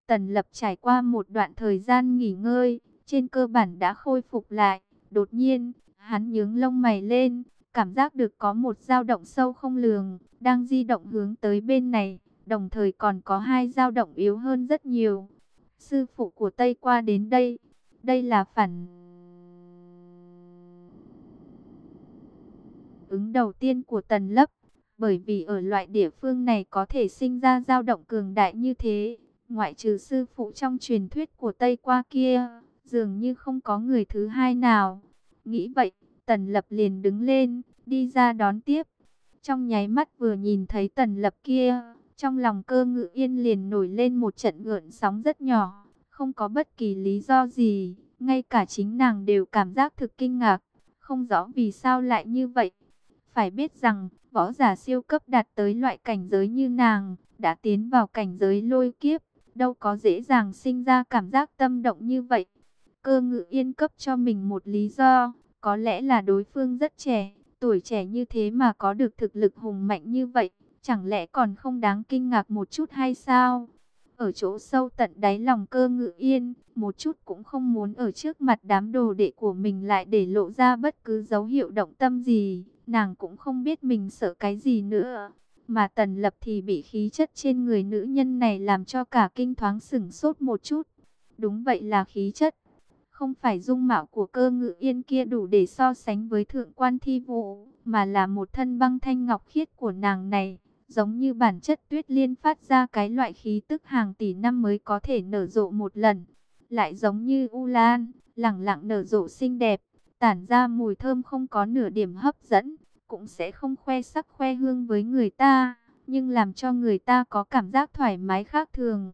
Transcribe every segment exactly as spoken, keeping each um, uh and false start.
Tần Lập trải qua một đoạn thời gian nghỉ ngơi, trên cơ bản đã khôi phục lại. Đột nhiên, hắn nhướng lông mày lên, cảm giác được có một dao động sâu không lường, đang di động hướng tới bên này, đồng thời còn có hai dao động yếu hơn rất nhiều. Sư phụ của Tây Qua đến đây, đây là phản ứng đầu tiên của Tần Lập, bởi vì ở loại địa phương này có thể sinh ra dao động cường đại như thế, ngoại trừ sư phụ trong truyền thuyết của Tây Qua kia, dường như không có người thứ hai nào. Nghĩ vậy, Tần Lập liền đứng lên, đi ra đón tiếp. Trong nháy mắt vừa nhìn thấy Tần Lập kia, trong lòng Cơ Ngự Yên liền nổi lên một trận gợn sóng rất nhỏ, không có bất kỳ lý do gì, ngay cả chính nàng đều cảm giác thực kinh ngạc, không rõ vì sao lại như vậy. Phải biết rằng, võ giả siêu cấp đạt tới loại cảnh giới như nàng, đã tiến vào cảnh giới lôi kiếp, đâu có dễ dàng sinh ra cảm giác tâm động như vậy. Cơ Ngự Yên cấp cho mình một lý do, có lẽ là đối phương rất trẻ, tuổi trẻ như thế mà có được thực lực hùng mạnh như vậy, chẳng lẽ còn không đáng kinh ngạc một chút hay sao? Ở chỗ sâu tận đáy lòng Cơ Ngự Yên, một chút cũng không muốn ở trước mặt đám đồ đệ của mình lại để lộ ra bất cứ dấu hiệu động tâm gì, nàng cũng không biết mình sợ cái gì nữa. Mà Tần Lập thì bị khí chất trên người nữ nhân này làm cho cả kinh thoáng sửng sốt một chút. Đúng vậy, là khí chất. Không phải dung mạo của Cơ Ngự Yên kia đủ để so sánh với thượng quan Thi Vũ, mà là một thân băng thanh ngọc khiết của nàng này, giống như bản chất tuyết liên phát ra cái loại khí tức hàng tỷ năm mới có thể nở rộ một lần. Lại giống như u lan, lẳng lặng nở rộ xinh đẹp, tản ra mùi thơm không có nửa điểm hấp dẫn, cũng sẽ không khoe sắc khoe hương với người ta, nhưng làm cho người ta có cảm giác thoải mái khác thường.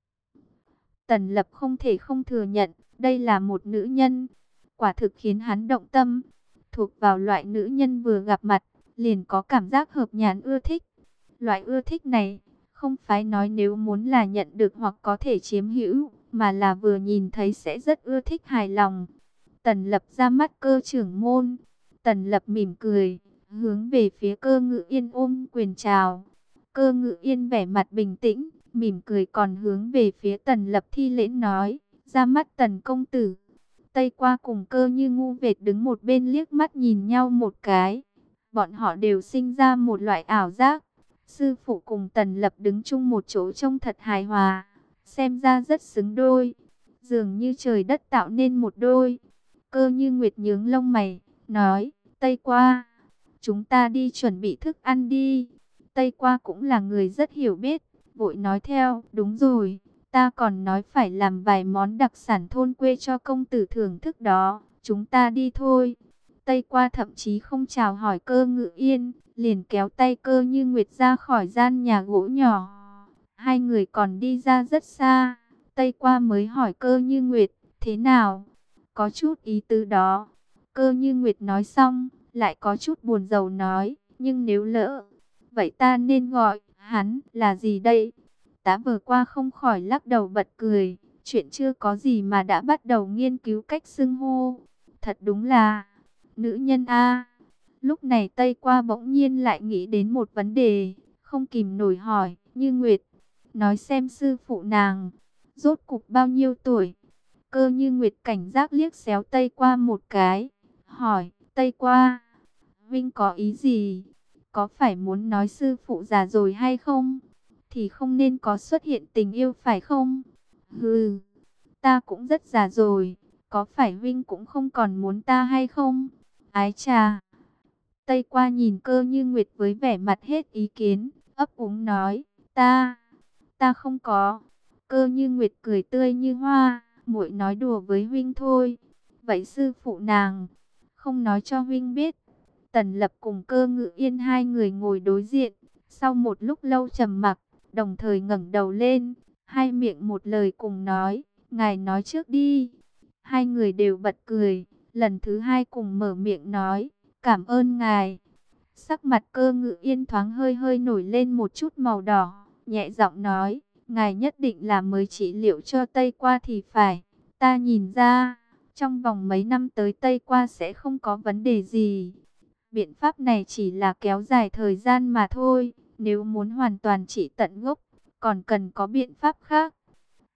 Tần Lập không thể không thừa nhận, đây là một nữ nhân, quả thực khiến hắn động tâm, thuộc vào loại nữ nhân vừa gặp mặt, liền có cảm giác hợp nhãn ưa thích. Loại ưa thích này, không phải nói nếu muốn là nhận được hoặc có thể chiếm hữu, mà là vừa nhìn thấy sẽ rất ưa thích hài lòng. Tần Lập ra mắt Cơ trưởng môn, Tần Lập mỉm cười, hướng về phía Cơ Ngự Yên ôm quyền chào. Cơ Ngự Yên vẻ mặt bình tĩnh, mỉm cười còn hướng về phía Tần Lập thi lễ nói, ra mắt Tần công tử. Tây Qua cùng Cơ Như ngu vệt đứng một bên liếc mắt nhìn nhau một cái. Bọn họ đều sinh ra một loại ảo giác, sư phụ cùng Tần Lập đứng chung một chỗ trông thật hài hòa, xem ra rất xứng đôi, dường như trời đất tạo nên một đôi. Cơ Như Nguyệt nhướng lông mày, nói, Tây Qua, chúng ta đi chuẩn bị thức ăn đi. Tây Qua cũng là người rất hiểu biết, vội nói theo, đúng rồi, ta còn nói phải làm vài món đặc sản thôn quê cho công tử thưởng thức đó, chúng ta đi thôi. Tây Qua thậm chí không chào hỏi Cơ Ngự Yên, liền kéo tay Cơ Như Nguyệt ra khỏi gian nhà gỗ nhỏ. Hai người còn đi ra rất xa, Tây Qua mới hỏi Cơ Như Nguyệt, thế nào? Có chút ý tứ đó. Cơ Như Nguyệt nói xong, lại có chút buồn rầu nói, nhưng nếu lỡ, vậy ta nên gọi hắn là gì đây? Tá vừa qua không khỏi lắc đầu bật cười, chuyện chưa có gì mà đã bắt đầu nghiên cứu cách xưng hô. Thật đúng là nữ nhân a. Lúc này Tây Qua bỗng nhiên lại nghĩ đến một vấn đề, không kìm nổi hỏi, Như Nguyệt, nói xem sư phụ nàng rốt cục bao nhiêu tuổi? Cơ Như Nguyệt cảnh giác liếc xéo Tây Qua một cái, hỏi, Tây Qua, Vinh có ý gì? Có phải muốn nói sư phụ già rồi hay không? Thì không nên có xuất hiện tình yêu phải không? Hừ, ta cũng rất già rồi, có phải Vinh cũng không còn muốn ta hay không? Ái chà. Tây Qua nhìn Cơ Như Nguyệt với vẻ mặt hết ý kiến, ấp úng nói, ta, ta không có. Cơ Như Nguyệt cười tươi như hoa, muội nói đùa với huynh thôi. Vậy sư phụ nàng không nói cho huynh biết? Tần Lập cùng Cơ Ngự Yên hai người ngồi đối diện, sau một lúc lâu trầm mặc, đồng thời ngẩng đầu lên, hai miệng một lời cùng nói, ngài nói trước đi. Hai người đều bật cười, lần thứ hai cùng mở miệng nói, cảm ơn ngài. Sắc mặt Cơ Ngự Yên thoáng hơi hơi nổi lên một chút màu đỏ, nhẹ giọng nói, ngài nhất định là mới trị liệu cho Tây Qua thì phải. Ta nhìn ra, trong vòng mấy năm tới Tây Qua sẽ không có vấn đề gì. Biện pháp này chỉ là kéo dài thời gian mà thôi. Nếu muốn hoàn toàn trị tận gốc, còn cần có biện pháp khác.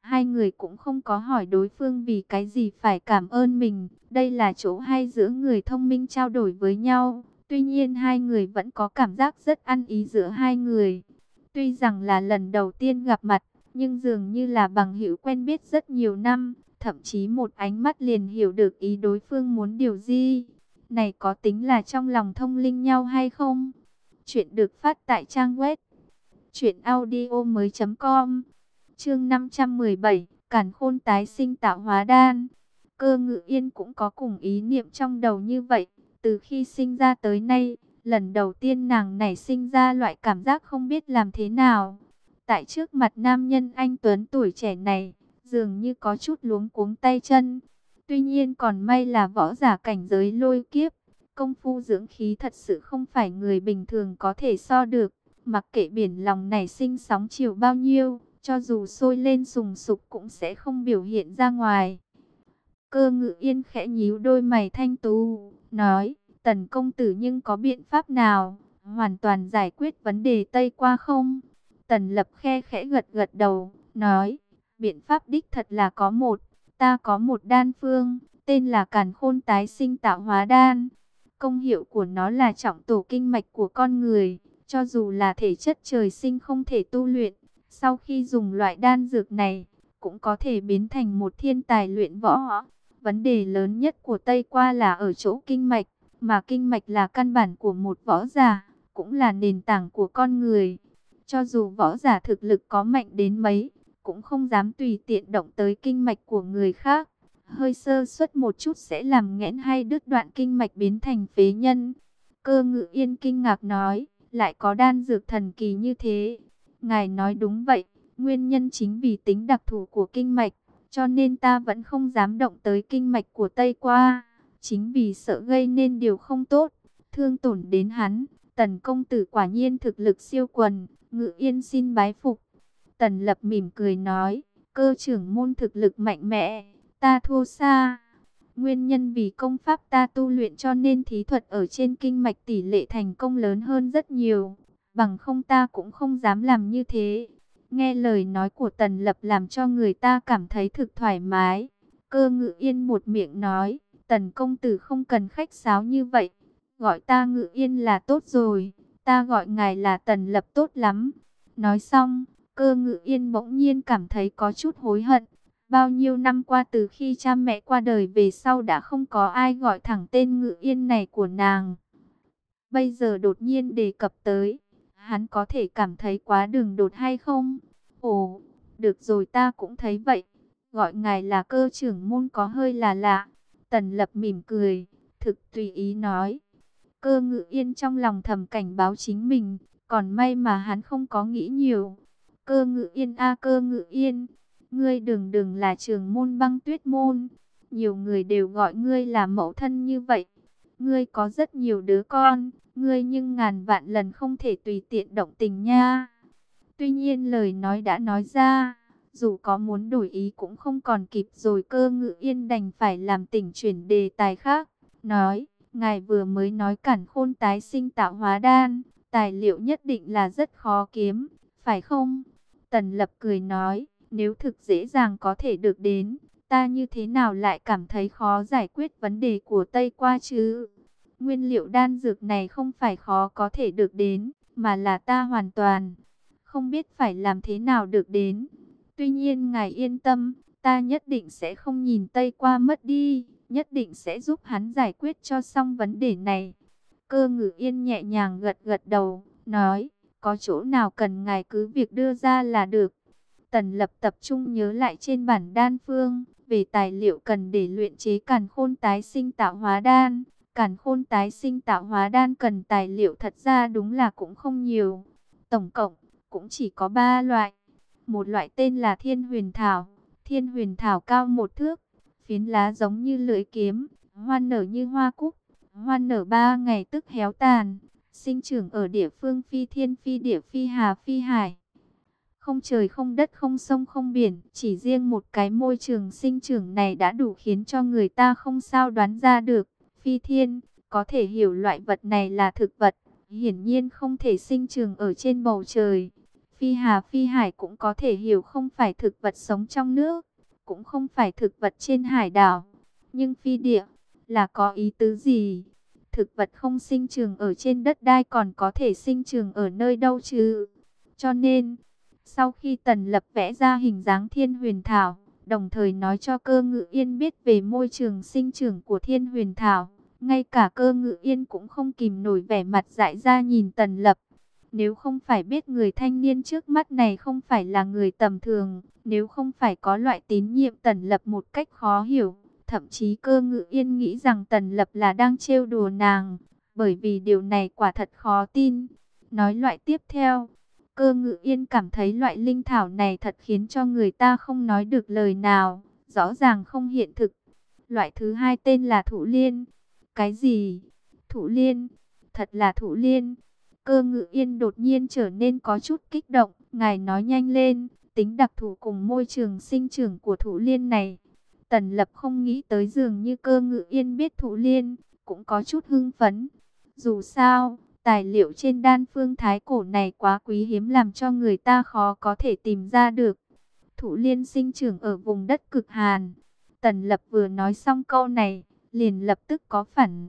người cũng không có hỏi đối phương vì cái gì phải cảm ơn mình. Đây là chỗ hay giữa người thông minh trao đổi với nhau. Tuy nhiên hai người vẫn có cảm giác rất ăn ý giữa hai người. Tuy rằng là lần đầu tiên gặp mặt, nhưng dường như là bằng hữu quen biết rất nhiều năm. Thậm chí một ánh mắt liền hiểu được ý đối phương muốn điều gì. Này có tính là trong lòng thông linh nhau hay không? Chuyện được phát tại trang web truyện audio mới chấm com. Chương năm trăm mười bảy, Càn Khôn tái sinh tạo hóa đan. Cơ Ngự Yên cũng có cùng ý niệm trong đầu như vậy. Từ khi sinh ra tới nay, lần đầu tiên nàng nảy sinh ra loại cảm giác không biết làm thế nào. Tại trước mặt nam nhân anh tuấn tuổi trẻ này, dường như có chút luống cuống tay chân. Tuy nhiên còn may là võ giả cảnh giới lôi kiếp. Công phu dưỡng khí thật sự không phải người bình thường có thể so được. Mặc kệ biển lòng nảy sinh sóng chiều bao nhiêu, cho dù sôi lên sùng sục cũng sẽ không biểu hiện ra ngoài. Cơ Ngự Yên khẽ nhíu đôi mày thanh tú, nói, Tần công tử nhưng có biện pháp nào, hoàn toàn giải quyết vấn đề Tây qua không? Tần Lập khe khẽ gật gật đầu, nói, biện pháp đích thật là có một, ta có một đan phương, tên là Càn Khôn tái sinh tạo hóa đan. Công hiệu của nó là trọng tổ kinh mạch của con người, cho dù là thể chất trời sinh không thể tu luyện, sau khi dùng loại đan dược này, cũng có thể biến thành một thiên tài luyện võ. Vấn đề lớn nhất của Tây qua là ở chỗ kinh mạch, mà kinh mạch là căn bản của một võ giả, cũng là nền tảng của con người. Cho dù võ giả thực lực có mạnh đến mấy, cũng không dám tùy tiện động tới kinh mạch của người khác. Hơi sơ suất một chút sẽ làm nghẽn hay đứt đoạn kinh mạch biến thành phế nhân. Cơ Ngự Yên kinh ngạc nói, lại có đan dược thần kỳ như thế. Ngài nói đúng vậy, nguyên nhân chính vì tính đặc thù của kinh mạch, cho nên ta vẫn không dám động tới kinh mạch của Tây qua. Chính vì sợ gây nên điều không tốt, thương tổn đến hắn. Tần công tử quả nhiên thực lực siêu quần, Ngự Yên xin bái phục. Tần Lập mỉm cười nói, cơ trưởng môn thực lực mạnh mẽ, ta thua xa. Nguyên nhân vì công pháp ta tu luyện cho nên thí thuật ở trên kinh mạch tỷ lệ thành công lớn hơn rất nhiều. Bằng không ta cũng không dám làm như thế. Nghe lời nói của Tần Lập làm cho người ta cảm thấy thực thoải mái. Cơ Ngự Yên một miệng nói, Tần công tử không cần khách sáo như vậy. Gọi ta Ngự Yên là tốt rồi, ta gọi ngài là Tần Lập tốt lắm. Nói xong, Cơ Ngự Yên bỗng nhiên cảm thấy có chút hối hận. Bao nhiêu năm qua từ khi cha mẹ qua đời về sau đã không có ai gọi thẳng tên Ngự Yên này của nàng. Bây giờ đột nhiên đề cập tới, hắn có thể cảm thấy quá đường đột hay không? Ồ, được rồi, ta cũng thấy vậy. Gọi ngài là cơ trưởng môn có hơi là lạ. Tần Lập mỉm cười, thực tùy ý nói. Cơ Ngự Yên trong lòng thầm cảnh báo chính mình, còn may mà hắn không có nghĩ nhiều. Cơ Ngự Yên a Cơ Ngự Yên, ngươi đừng đừng là trưởng môn Băng Tuyết môn. Nhiều người đều gọi ngươi là mẫu thân như vậy. Ngươi có rất nhiều đứa con, ngươi nhưng ngàn vạn lần không thể tùy tiện động tình nha. Tuy nhiên lời nói đã nói ra, dù có muốn đổi ý cũng không còn kịp rồi. Cơ Ngự Yên đành phải làm tỉnh chuyển đề tài khác, nói, ngài vừa mới nói Càn Khôn tái sinh tạo hóa đan, tài liệu nhất định là rất khó kiếm, phải không? Tần Lập cười nói, nếu thực dễ dàng có thể được đến, ta như thế nào lại cảm thấy khó giải quyết vấn đề của Tây qua chứ? Nguyên liệu đan dược này không phải khó có thể được đến, mà là ta hoàn toàn không biết phải làm thế nào được đến. Tuy nhiên ngài yên tâm, ta nhất định sẽ không nhìn Tây qua mất đi, nhất định sẽ giúp hắn giải quyết cho xong vấn đề này. Cơ Ngự Yên nhẹ nhàng gật gật đầu, nói, có chỗ nào cần ngài cứ việc đưa ra là được. Tần Lập tập trung nhớ lại trên bản đan phương, về tài liệu cần để luyện chế Càn Khôn tái sinh tạo hóa đan. Càn Khôn tái sinh tạo hóa đan cần tài liệu thật ra đúng là cũng không nhiều. Tổng cộng cũng chỉ có ba loại. Một loại tên là Thiên Huyền Thảo. Thiên Huyền Thảo cao một thước, phiến lá giống như lưỡi kiếm, hoa nở như hoa cúc. Hoa nở ba ngày tức héo tàn, sinh trưởng ở địa phương phi thiên phi địa phi hà phi hải. Không trời không đất không sông không biển, chỉ riêng một cái môi trường sinh trưởng này đã đủ khiến cho người ta không sao đoán ra được. Phi thiên, có thể hiểu loại vật này là thực vật, hiển nhiên không thể sinh trưởng ở trên bầu trời. Phi hà phi hải cũng có thể hiểu không phải thực vật sống trong nước, cũng không phải thực vật trên hải đảo. Nhưng phi địa là có ý tứ gì? Thực vật không sinh trưởng ở trên đất đai còn có thể sinh trưởng ở nơi đâu chứ? Cho nên, sau khi Tần Lập vẽ ra hình dáng Thiên Huyền Thảo, đồng thời nói cho Cơ Ngự Yên biết về môi trường sinh trưởng của Thiên Huyền Thảo, ngay cả Cơ Ngự Yên cũng không kìm nổi vẻ mặt dại ra nhìn Tần Lập. Nếu không phải biết người thanh niên trước mắt này không phải là người tầm thường, nếu không phải có loại tín nhiệm Tần Lập một cách khó hiểu, thậm chí Cơ Ngự Yên nghĩ rằng Tần Lập là đang trêu đùa nàng, bởi vì điều này quả thật khó tin. Nói loại tiếp theo, Cơ Ngự Yên cảm thấy loại linh thảo này thật khiến cho người ta không nói được lời nào, rõ ràng không hiện thực. Loại thứ hai tên là thụ liên. Cái gì? Thụ liên? Thật là thụ liên? Cơ Ngự Yên đột nhiên trở nên có chút kích động, ngài nói nhanh lên, tính đặc thù cùng môi trường sinh trưởng của thụ liên này. Tần Lập không nghĩ tới dường như Cơ Ngự Yên biết thụ liên, cũng có chút hưng phấn. Dù sao, tài liệu trên đan phương thái cổ này quá quý hiếm làm cho người ta khó có thể tìm ra được. Thụ liên sinh trưởng ở vùng đất cực hàn. Tần Lập vừa nói xong câu này, liền lập tức có phản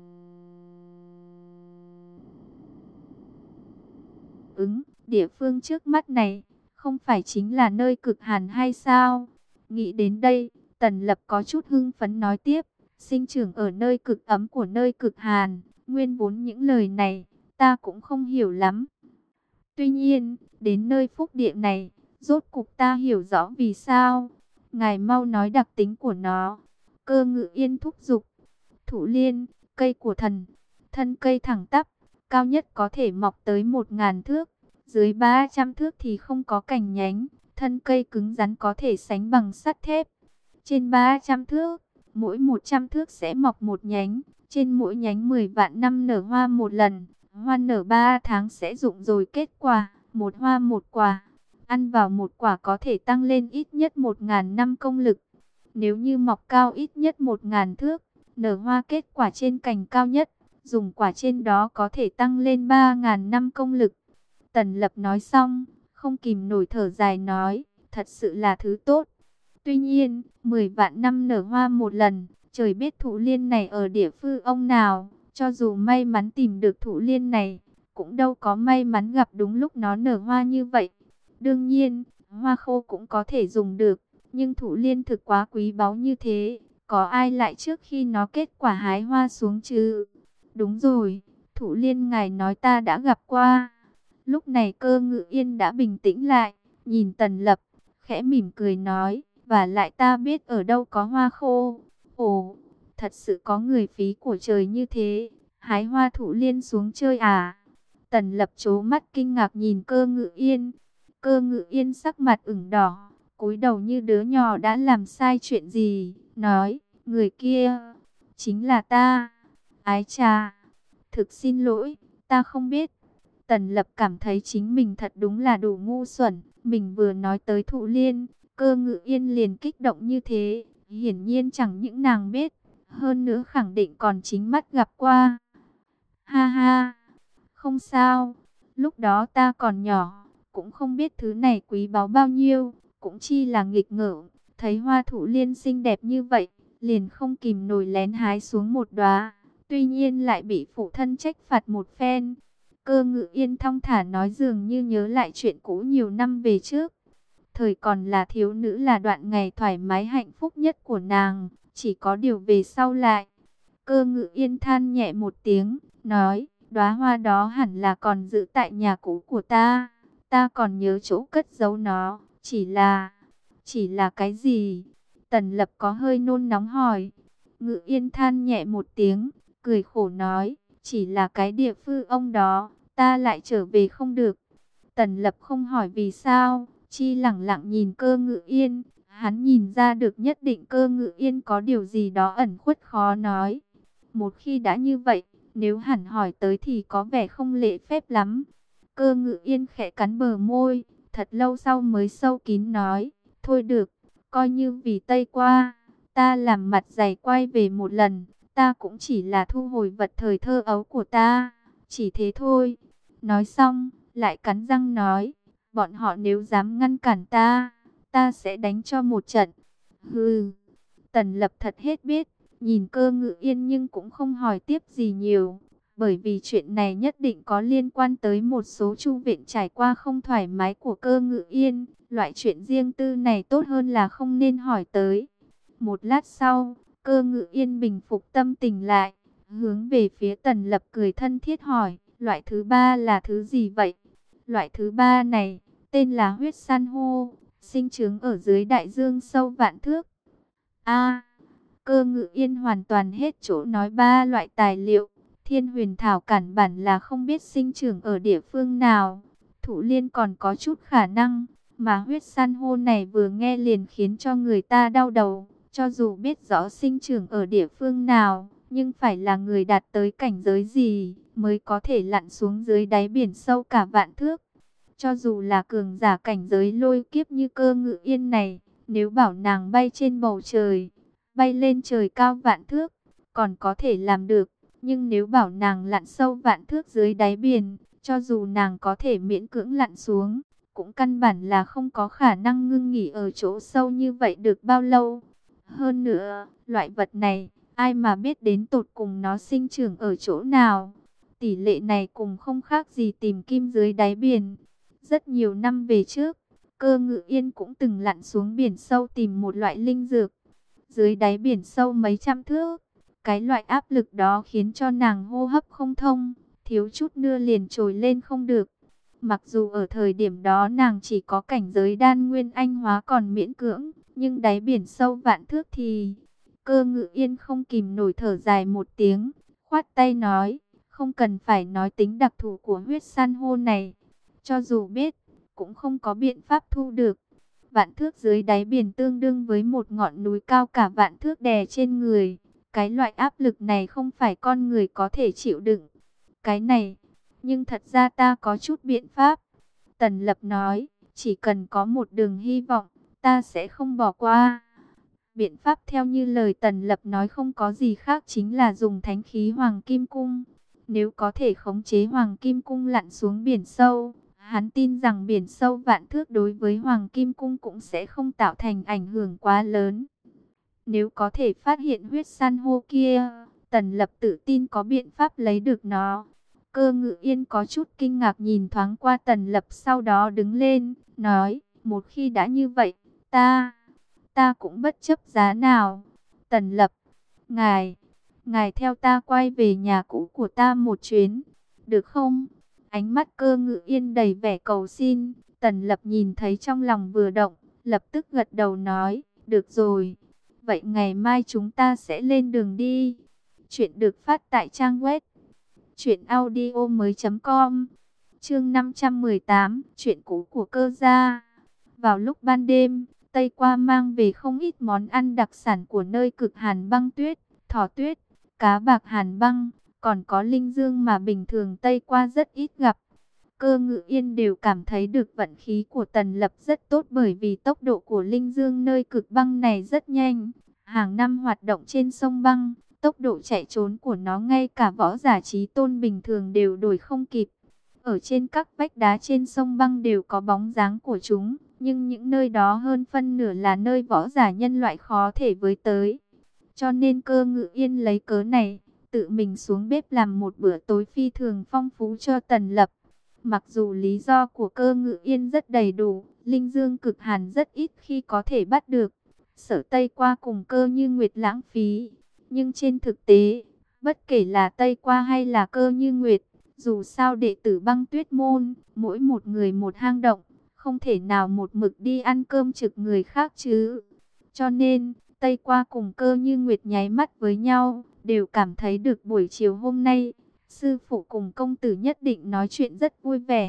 ứng. Địa phương trước mắt này, không phải chính là nơi cực hàn hay sao? Nghĩ đến đây, Tần Lập có chút hưng phấn nói tiếp, sinh trưởng ở nơi cực ấm của nơi cực hàn. Nguyên vốn những lời này, ta cũng không hiểu lắm. Tuy nhiên, đến nơi phúc địa này, rốt cục ta hiểu rõ vì sao. Ngài mau nói đặc tính của nó. Cơ Ngự Yên thúc giục. Thụ liên, cây của thần. Thân cây thẳng tắp, cao nhất có thể mọc tới một ngàn thước. Dưới ba trăm thước thì không có cành nhánh. Thân cây cứng rắn có thể sánh bằng sắt thép. Trên ba trăm thước, mỗi một trăm thước sẽ mọc một nhánh. Trên mỗi nhánh mười vạn năm nở hoa một lần. Hoa nở ba tháng sẽ rụng rồi kết quả. Một hoa một quả. Ăn vào một quả có thể tăng lên ít nhất một ngàn năm công lực. Nếu như mọc cao ít nhất một ngàn thước, nở hoa kết quả trên cành cao nhất, dùng quả trên đó có thể tăng lên ba ngàn năm công lực. Tần Lập nói xong, không kìm nổi thở dài nói, thật sự là thứ tốt. Tuy nhiên, mười vạn năm nở hoa một lần, trời biết thụ liên này ở địa phương ông nào, cho dù may mắn tìm được thụ liên này, cũng đâu có may mắn gặp đúng lúc nó nở hoa như vậy. Đương nhiên, hoa khô cũng có thể dùng được, nhưng thụ liên thực quá quý báu như thế, có ai lại trước khi nó kết quả hái hoa xuống chứ? Đúng rồi, thụ liên ngài nói ta đã gặp qua. Lúc này Cơ Ngự Yên đã bình tĩnh lại, nhìn Tần Lập, khẽ mỉm cười nói, và lại ta biết ở đâu có hoa khô. Ồ, thật sự có người phí của trời như thế, hái hoa thụ liên xuống chơi à? Tần Lập trố mắt kinh ngạc nhìn Cơ Ngự Yên. Cơ Ngự Yên sắc mặt ửng đỏ, cúi đầu như đứa nhỏ đã làm sai chuyện gì, nói, người kia, chính là ta. Ái chà, thực xin lỗi, ta không biết. Tần Lập cảm thấy chính mình thật đúng là đủ ngu xuẩn, mình vừa nói tới thụ liên, Cơ Ngự Yên liền kích động như thế, hiển nhiên chẳng những nàng biết, hơn nữa khẳng định còn chính mắt gặp qua. Ha ha, không sao, lúc đó ta còn nhỏ, cũng không biết thứ này quý báu bao nhiêu, cũng chi là nghịch ngợm, thấy hoa thụ liên xinh đẹp như vậy, liền không kìm nổi lén hái xuống một đóa, tuy nhiên lại bị phụ thân trách phạt một phen. Cơ Ngự Yên thong thả nói dường như nhớ lại chuyện cũ nhiều năm về trước. Thời còn là thiếu nữ là đoạn ngày thoải mái hạnh phúc nhất của nàng, chỉ có điều về sau lại. Cơ Ngự Yên than nhẹ một tiếng, nói, đóa hoa đó hẳn là còn giữ tại nhà cũ của ta. Ta còn nhớ chỗ cất giấu nó, chỉ là... Chỉ là cái gì? Tần Lập có hơi nôn nóng hỏi. Ngự Yên than nhẹ một tiếng, cười khổ nói, chỉ là cái địa phương ông đó, ta lại trở về không được. Tần Lập không hỏi vì sao, chi lẳng lặng nhìn Cơ Ngự Yên. Hắn nhìn ra được nhất định Cơ Ngự Yên có điều gì đó ẩn khuất khó nói. Một khi đã như vậy, nếu hẳn hỏi tới thì có vẻ không lễ phép lắm. Cơ Ngự Yên khẽ cắn bờ môi, thật lâu sau mới sâu kín nói, thôi được, coi như vì Tây qua, ta làm mặt dày quay về một lần, ta cũng chỉ là thu hồi vật thời thơ ấu của ta, chỉ thế thôi. Nói xong, lại cắn răng nói, bọn họ nếu dám ngăn cản ta, ta sẽ đánh cho một trận. Hừ, Tần Lập thật hết biết, nhìn Cơ Ngự Yên nhưng cũng không hỏi tiếp gì nhiều. Bởi vì chuyện này nhất định có liên quan tới một số chu viện trải qua không thoải mái của Cơ Ngự Yên. Loại chuyện riêng tư này tốt hơn là không nên hỏi tới. Một lát sau, Cơ Ngự Yên bình phục tâm tình lại, hướng về phía Tần Lập cười thân thiết hỏi, loại thứ ba là thứ gì vậy? Loại thứ ba này, tên là huyết san hô, sinh trưởng ở dưới đại dương sâu vạn thước. A, Cơ Ngự Yên hoàn toàn hết chỗ nói ba loại tài liệu. Thiên huyền thảo cản bản là không biết sinh trưởng ở địa phương nào. Thụ liên còn có chút khả năng, mà huyết san hô này vừa nghe liền khiến cho người ta đau đầu. Cho dù biết rõ sinh trưởng ở địa phương nào, nhưng phải là người đạt tới cảnh giới gì mới có thể lặn xuống dưới đáy biển sâu cả vạn thước. Cho dù là cường giả cảnh giới lôi kiếp như Cơ Ngự Yên này, nếu bảo nàng bay trên bầu trời, bay lên trời cao vạn thước, còn có thể làm được. Nhưng nếu bảo nàng lặn sâu vạn thước dưới đáy biển, cho dù nàng có thể miễn cưỡng lặn xuống, cũng căn bản là không có khả năng ngưng nghỉ ở chỗ sâu như vậy được bao lâu. Hơn nữa, loại vật này, ai mà biết đến tột cùng nó sinh trưởng ở chỗ nào. Tỷ lệ này cùng không khác gì tìm kim dưới đáy biển. Rất nhiều năm về trước, Cơ Ngự Yên cũng từng lặn xuống biển sâu tìm một loại linh dược. Dưới đáy biển sâu mấy trăm thước, cái loại áp lực đó khiến cho nàng hô hấp không thông, thiếu chút nữa liền trồi lên không được. Mặc dù ở thời điểm đó nàng chỉ có cảnh giới đan nguyên anh hóa còn miễn cưỡng, nhưng đáy biển sâu vạn thước thì... Cơ Ngự Yên không kìm nổi thở dài một tiếng, khoát tay nói, không cần phải nói tính đặc thù của huyết san hô này. Cho dù biết, cũng không có biện pháp thu được. Vạn thước dưới đáy biển tương đương với một ngọn núi cao cả vạn thước đè trên người. Cái loại áp lực này không phải con người có thể chịu đựng. Cái này, nhưng thật ra ta có chút biện pháp. Tần Lập nói, chỉ cần có một đường hy vọng, ta sẽ không bỏ qua. Biện pháp theo như lời Tần Lập nói không có gì khác chính là dùng thánh khí Hoàng Kim Cung. Nếu có thể khống chế Hoàng Kim Cung lặn xuống biển sâu, hắn tin rằng biển sâu vạn thước đối với Hoàng Kim Cung cũng sẽ không tạo thành ảnh hưởng quá lớn. Nếu có thể phát hiện huyết san hô kia, Tần Lập tự tin có biện pháp lấy được nó. Cơ Ngự Yên có chút kinh ngạc nhìn thoáng qua Tần Lập, sau đó đứng lên, nói, một khi đã như vậy, ta, ta cũng bất chấp giá nào. Tần Lập, ngài, ngài theo ta quay về nhà cũ của ta một chuyến, được không? Ánh mắt Cơ Ngự Yên đầy vẻ cầu xin. Tần Lập nhìn thấy trong lòng vừa động, lập tức gật đầu nói, được rồi. Vậy ngày mai chúng ta sẽ lên đường đi. Chuyện được phát tại trang web truyện audio mới chấm com. Chương năm trăm mười tám, chuyện cũ của Cơ gia. Vào lúc ban đêm, Tây Qua mang về không ít món ăn đặc sản của nơi cực hàn băng tuyết, thỏ tuyết, cá bạc hàn băng, còn có linh dương mà bình thường Tây Qua rất ít gặp. Cơ Ngự Yên đều cảm thấy được vận khí của Tần Lập rất tốt, bởi vì tốc độ của linh dương nơi cực băng này rất nhanh. Hàng năm hoạt động trên sông băng, tốc độ chạy trốn của nó ngay cả võ giả chí tôn bình thường đều đuổi không kịp. Ở trên các vách đá trên sông băng đều có bóng dáng của chúng, nhưng những nơi đó hơn phân nửa là nơi võ giả nhân loại khó thể với tới. Cho nên Cơ Ngự Yên lấy cớ này, tự mình xuống bếp làm một bữa tối phi thường phong phú cho Tần Lập. Mặc dù lý do của Cơ Ngự Yên rất đầy đủ, linh dương cực hàn rất ít khi có thể bắt được. Sở Tây Qua cùng Cơ Như Nguyệt lãng phí. Nhưng trên thực tế, bất kể là Tây Qua hay là Cơ Như Nguyệt, dù sao đệ tử băng tuyết môn, mỗi một người một hang động, không thể nào một mực đi ăn cơm trực người khác chứ. Cho nên, Tây Qua cùng Cơ Như Nguyệt nháy mắt với nhau, đều cảm thấy được buổi chiều hôm nay, sư phụ cùng công tử nhất định nói chuyện rất vui vẻ.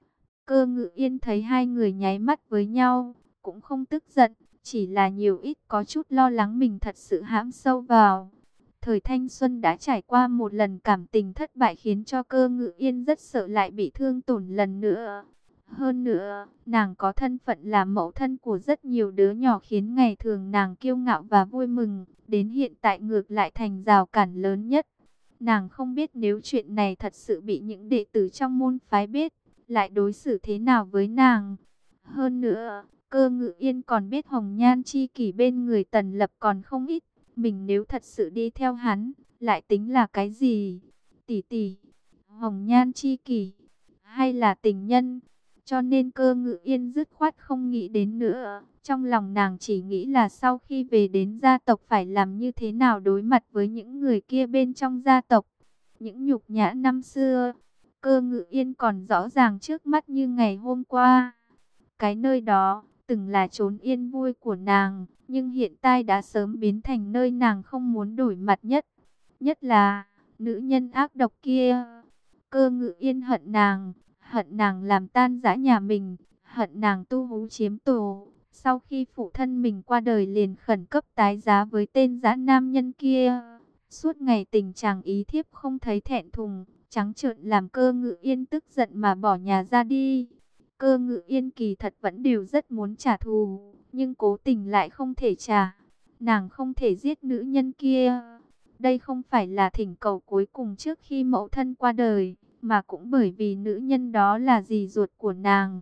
Cơ Ngự Yên thấy hai người nháy mắt với nhau, cũng không tức giận, chỉ là nhiều ít có chút lo lắng mình thật sự hãm sâu vào. Thời thanh xuân đã trải qua một lần cảm tình thất bại khiến cho Cơ Ngự Yên rất sợ lại bị thương tổn lần nữa. Hơn nữa, nàng có thân phận là mẫu thân của rất nhiều đứa nhỏ khiến ngày thường nàng kiêu ngạo và vui mừng, đến hiện tại ngược lại thành rào cản lớn nhất. Nàng không biết nếu chuyện này thật sự bị những đệ tử trong môn phái biết, lại đối xử thế nào với nàng. Hơn nữa, Cơ Ngự Yên còn biết hồng nhan chi kỷ bên người Tần Lập còn không ít. Mình nếu thật sự đi theo hắn, lại tính là cái gì? Tỷ tỷ, hồng nhan chi kỷ, hay là tình nhân? Cho nên Cơ Ngự Yên dứt khoát không nghĩ đến nữa. Trong lòng nàng chỉ nghĩ là sau khi về đến gia tộc phải làm như thế nào đối mặt với những người kia bên trong gia tộc. Những nhục nhã năm xưa, Cơ Ngự Yên còn rõ ràng trước mắt như ngày hôm qua. Cái nơi đó từng là chốn yên vui của nàng, nhưng hiện tại đã sớm biến thành nơi nàng không muốn đổi mặt nhất. Nhất là nữ nhân ác độc kia. Cơ Ngự Yên hận nàng, hận nàng làm tan rã nhà mình, hận nàng tu hú chiếm tổ. Sau khi phụ thân mình qua đời liền khẩn cấp tái giá với tên dã nam nhân kia. Suốt ngày tình chàng ý thiếp không thấy thẹn thùng, trắng trợn làm Cơ Ngự Yên tức giận mà bỏ nhà ra đi. Cơ Ngự Yên kỳ thật vẫn đều rất muốn trả thù, nhưng cố tình lại không thể trả. Nàng không thể giết nữ nhân kia. Đây không phải là thỉnh cầu cuối cùng trước khi mẫu thân qua đời, mà cũng bởi vì nữ nhân đó là dì ruột của nàng.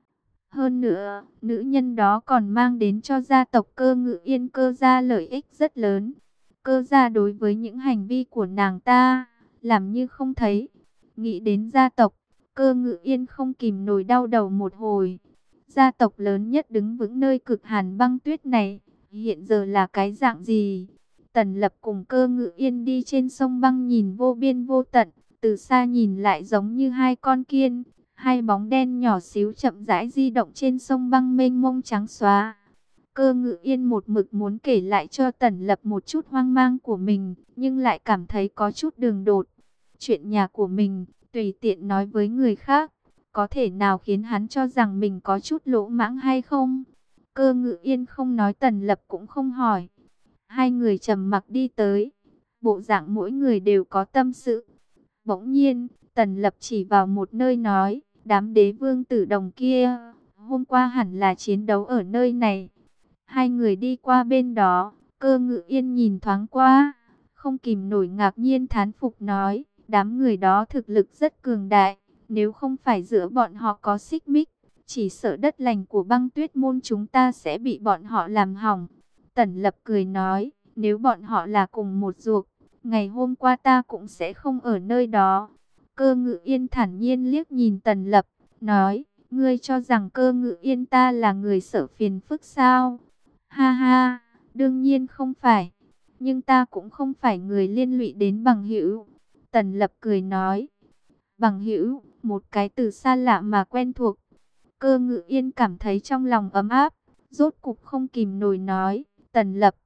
Hơn nữa, nữ nhân đó còn mang đến cho gia tộc Cơ Ngự Yên Cơ gia lợi ích rất lớn. Cơ gia đối với những hành vi của nàng ta, làm như không thấy. Nghĩ đến gia tộc, Cơ Ngự Yên không kìm nổi đau đầu một hồi. Gia tộc lớn nhất đứng vững nơi cực hàn băng tuyết này, hiện giờ là cái dạng gì? Tần Lập cùng Cơ Ngự Yên đi trên sông băng nhìn vô biên vô tận, từ xa nhìn lại giống như hai con kiên. Hai bóng đen nhỏ xíu chậm rãi di động trên sông băng mênh mông trắng xóa. Cơ Ngự Yên một mực muốn kể lại cho Tần Lập một chút hoang mang của mình, nhưng lại cảm thấy có chút đường đột. Chuyện nhà của mình, tùy tiện nói với người khác, có thể nào khiến hắn cho rằng mình có chút lỗ mãng hay không? Cơ Ngự Yên không nói, Tần Lập cũng không hỏi. Hai người trầm mặc đi tới, bộ dạng mỗi người đều có tâm sự. Bỗng nhiên, Tần Lập chỉ vào một nơi nói, đám đế vương tử đồng kia, hôm qua hẳn là chiến đấu ở nơi này. Hai người đi qua bên đó, Cơ Ngự Yên nhìn thoáng qua, không kìm nổi ngạc nhiên thán phục nói, đám người đó thực lực rất cường đại, nếu không phải giữa bọn họ có xích mích, chỉ sợ đất lành của băng tuyết môn chúng ta sẽ bị bọn họ làm hỏng. Tần Lập cười nói, nếu bọn họ là cùng một ruột, ngày hôm qua ta cũng sẽ không ở nơi đó. Cơ Ngự Yên thản nhiên liếc nhìn Tần Lập, nói, ngươi cho rằng Cơ Ngự Yên ta là người sợ phiền phức sao? Ha ha, đương nhiên không phải, nhưng ta cũng không phải người liên lụy đến bằng hữu. Tần Lập cười nói, bằng hữu, một cái từ xa lạ mà quen thuộc. Cơ Ngự Yên cảm thấy trong lòng ấm áp, rốt cục không kìm nổi nói, Tần Lập,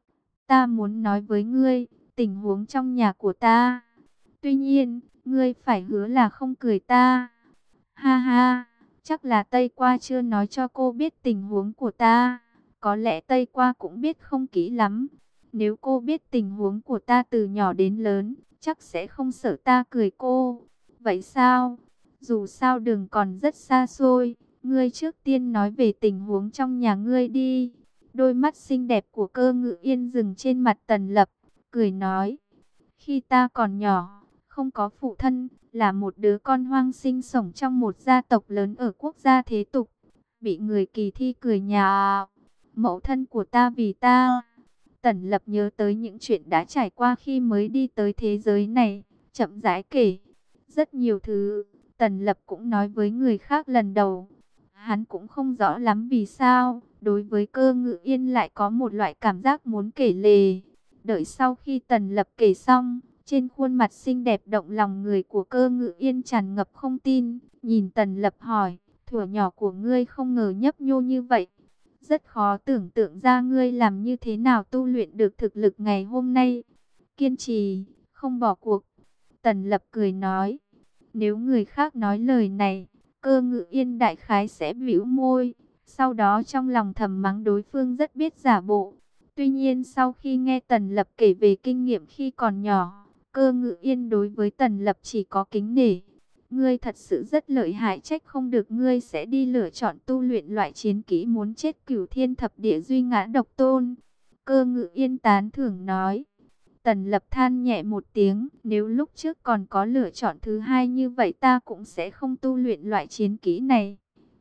ta muốn nói với ngươi, tình huống trong nhà của ta. Tuy nhiên, ngươi phải hứa là không cười ta. Ha ha, chắc là Tây Qua chưa nói cho cô biết tình huống của ta. Có lẽ Tây Qua cũng biết không kỹ lắm. Nếu cô biết tình huống của ta từ nhỏ đến lớn, chắc sẽ không sợ ta cười cô. Vậy sao? Dù sao đường còn rất xa xôi, ngươi trước tiên nói về tình huống trong nhà ngươi đi. Đôi mắt xinh đẹp của Cơ Ngự Yên dừng trên mặt Tần Lập, cười nói, khi ta còn nhỏ, không có phụ thân, là một đứa con hoang sinh sống trong một gia tộc lớn ở quốc gia thế tục, bị người kỳ thi cười nhạo. Mẫu thân của ta vì ta. Tần Lập nhớ tới những chuyện đã trải qua khi mới đi tới thế giới này, chậm rãi kể. Rất nhiều thứ, Tần Lập cũng nói với người khác lần đầu. Hắn cũng không rõ lắm vì sao, đối với Cơ Ngự Yên lại có một loại cảm giác muốn kể lể. Đợi sau khi Tần Lập kể xong, trên khuôn mặt xinh đẹp động lòng người của Cơ Ngự Yên tràn ngập không tin, nhìn Tần Lập hỏi, thuở nhỏ của ngươi không ngờ nhấp nhô như vậy. Rất khó tưởng tượng ra ngươi làm như thế nào tu luyện được thực lực ngày hôm nay. Kiên trì, không bỏ cuộc. Tần Lập cười nói, nếu người khác nói lời này, Cơ Ngự Yên đại khái sẽ bĩu môi, sau đó trong lòng thầm mắng đối phương rất biết giả bộ. Tuy nhiên sau khi nghe Tần Lập kể về kinh nghiệm khi còn nhỏ, Cơ Ngự Yên đối với Tần Lập chỉ có kính nể. Ngươi thật sự rất lợi hại, trách không được ngươi sẽ đi lựa chọn tu luyện loại chiến kỹ muốn chết cửu thiên thập địa duy ngã độc tôn. Cơ Ngự Yên tán thưởng nói. Tần Lập than nhẹ một tiếng, nếu lúc trước còn có lựa chọn thứ hai như vậy ta cũng sẽ không tu luyện loại chiến kỹ này.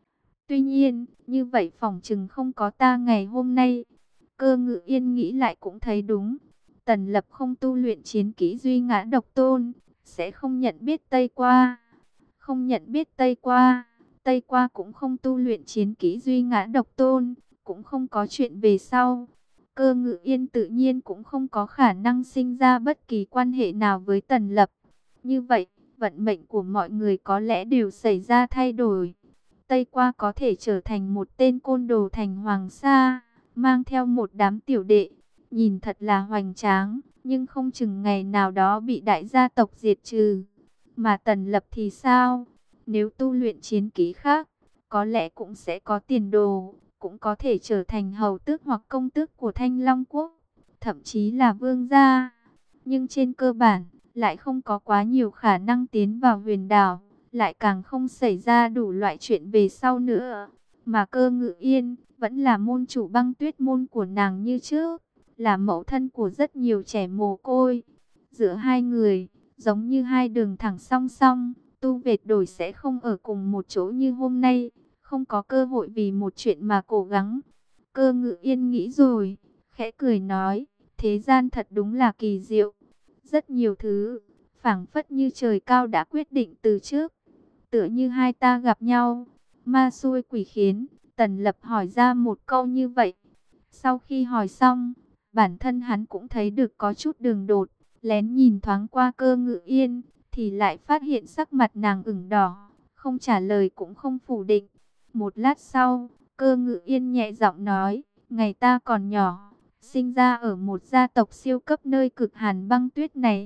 Tuy nhiên, như vậy phỏng chừng không có ta ngày hôm nay. Cơ Ngự Yên nghĩ lại cũng thấy đúng. Tần Lập không tu luyện chiến kỹ duy ngã độc tôn, sẽ không nhận biết Tây Qua. Không nhận biết Tây Qua, Tây Qua cũng không tu luyện chiến kỹ duy ngã độc tôn, cũng không có chuyện về sau. Cơ Ngự Yên tự nhiên cũng không có khả năng sinh ra bất kỳ quan hệ nào với Tần Lập. Như vậy, vận mệnh của mọi người có lẽ đều xảy ra thay đổi. Tây Qua có thể trở thành một tên côn đồ thành Hoàng Sa, mang theo một đám tiểu đệ, nhìn thật là hoành tráng, nhưng không chừng ngày nào đó bị đại gia tộc diệt trừ. Mà Tần Lập thì sao? Nếu tu luyện chiến kỹ khác, có lẽ cũng sẽ có tiền đồ, cũng có thể trở thành hầu tước hoặc công tước của Thanh Long Quốc, thậm chí là vương gia. Nhưng trên cơ bản, lại không có quá nhiều khả năng tiến vào huyền đảo, lại càng không xảy ra đủ loại chuyện về sau nữa. Mà Cơ Ngự Yên vẫn là môn chủ Băng Tuyết môn của nàng như trước, là mẫu thân của rất nhiều trẻ mồ côi. Giữa hai người, giống như hai đường thẳng song song, tu vệt đổi sẽ không ở cùng một chỗ như hôm nay, không có cơ hội vì một chuyện mà cố gắng. Cơ Ngự Yên nghĩ rồi, khẽ cười nói, thế gian thật đúng là kỳ diệu. Rất nhiều thứ, phảng phất như trời cao đã quyết định từ trước. Tựa như hai ta gặp nhau, ma xui quỷ khiến, Tần Lập hỏi ra một câu như vậy. Sau khi hỏi xong, bản thân hắn cũng thấy được có chút đường đột, lén nhìn thoáng qua Cơ Ngự Yên, thì lại phát hiện sắc mặt nàng ửng đỏ, không trả lời cũng không phủ định. Một lát sau, Cơ Ngự Yên nhẹ giọng nói, ngày ta còn nhỏ, sinh ra ở một gia tộc siêu cấp nơi cực hàn băng tuyết này.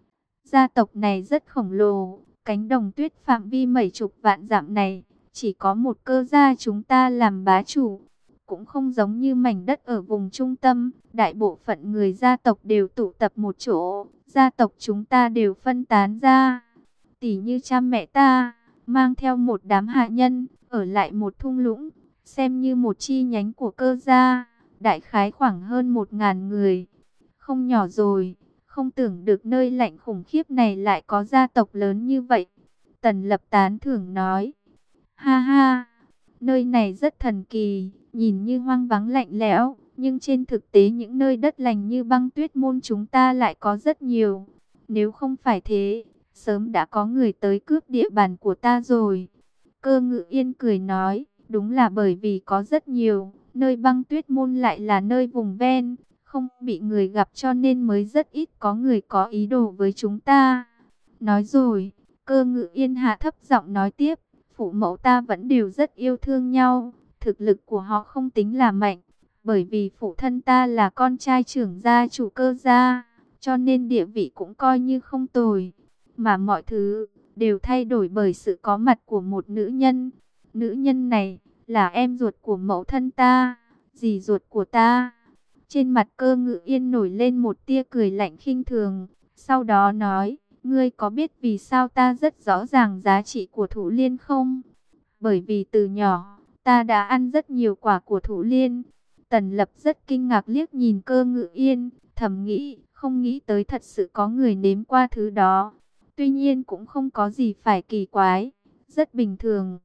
Gia tộc này rất khổng lồ, cánh đồng tuyết phạm vi mấy chục vạn dặm này, chỉ có một Cơ gia chúng ta làm bá chủ. Cũng không giống như mảnh đất ở vùng trung tâm, đại bộ phận người gia tộc đều tụ tập một chỗ, gia tộc chúng ta đều phân tán ra. Tỷ như cha mẹ ta, mang theo một đám hạ nhân, ở lại một thung lũng, xem như một chi nhánh của Cơ gia, đại khái khoảng hơn một ngàn người. Không nhỏ rồi, không tưởng được nơi lạnh khủng khiếp này lại có gia tộc lớn như vậy. Tần Lập tán thưởng nói, ha ha, nơi này rất thần kỳ, nhìn như hoang vắng lạnh lẽo, nhưng trên thực tế những nơi đất lành như Băng Tuyết môn chúng ta lại có rất nhiều. Nếu không phải thế, sớm đã có người tới cướp địa bàn của ta rồi. Cơ Ngự Yên cười nói, đúng là bởi vì có rất nhiều, nơi Băng Tuyết môn lại là nơi vùng ven, không bị người gặp cho nên mới rất ít có người có ý đồ với chúng ta. Nói rồi, Cơ Ngự Yên hạ thấp giọng nói tiếp, phụ mẫu ta vẫn đều rất yêu thương nhau, thực lực của họ không tính là mạnh, bởi vì phụ thân ta là con trai trưởng gia chủ Cơ gia, cho nên địa vị cũng coi như không tồi. Mà mọi thứ đều thay đổi bởi sự có mặt của một nữ nhân. Nữ nhân này là em ruột của mẫu thân ta, dì ruột của ta. Trên mặt Cơ Ngự Yên nổi lên một tia cười lạnh khinh thường, sau đó nói, ngươi có biết vì sao ta rất rõ ràng giá trị của Thủ Liên không? Bởi vì từ nhỏ, ta đã ăn rất nhiều quả của Thủ Liên. Tần Lập rất kinh ngạc liếc nhìn Cơ Ngự Yên, thầm nghĩ, không nghĩ tới thật sự có người nếm qua thứ đó. Tuy nhiên cũng không có gì phải kỳ quái, rất bình thường.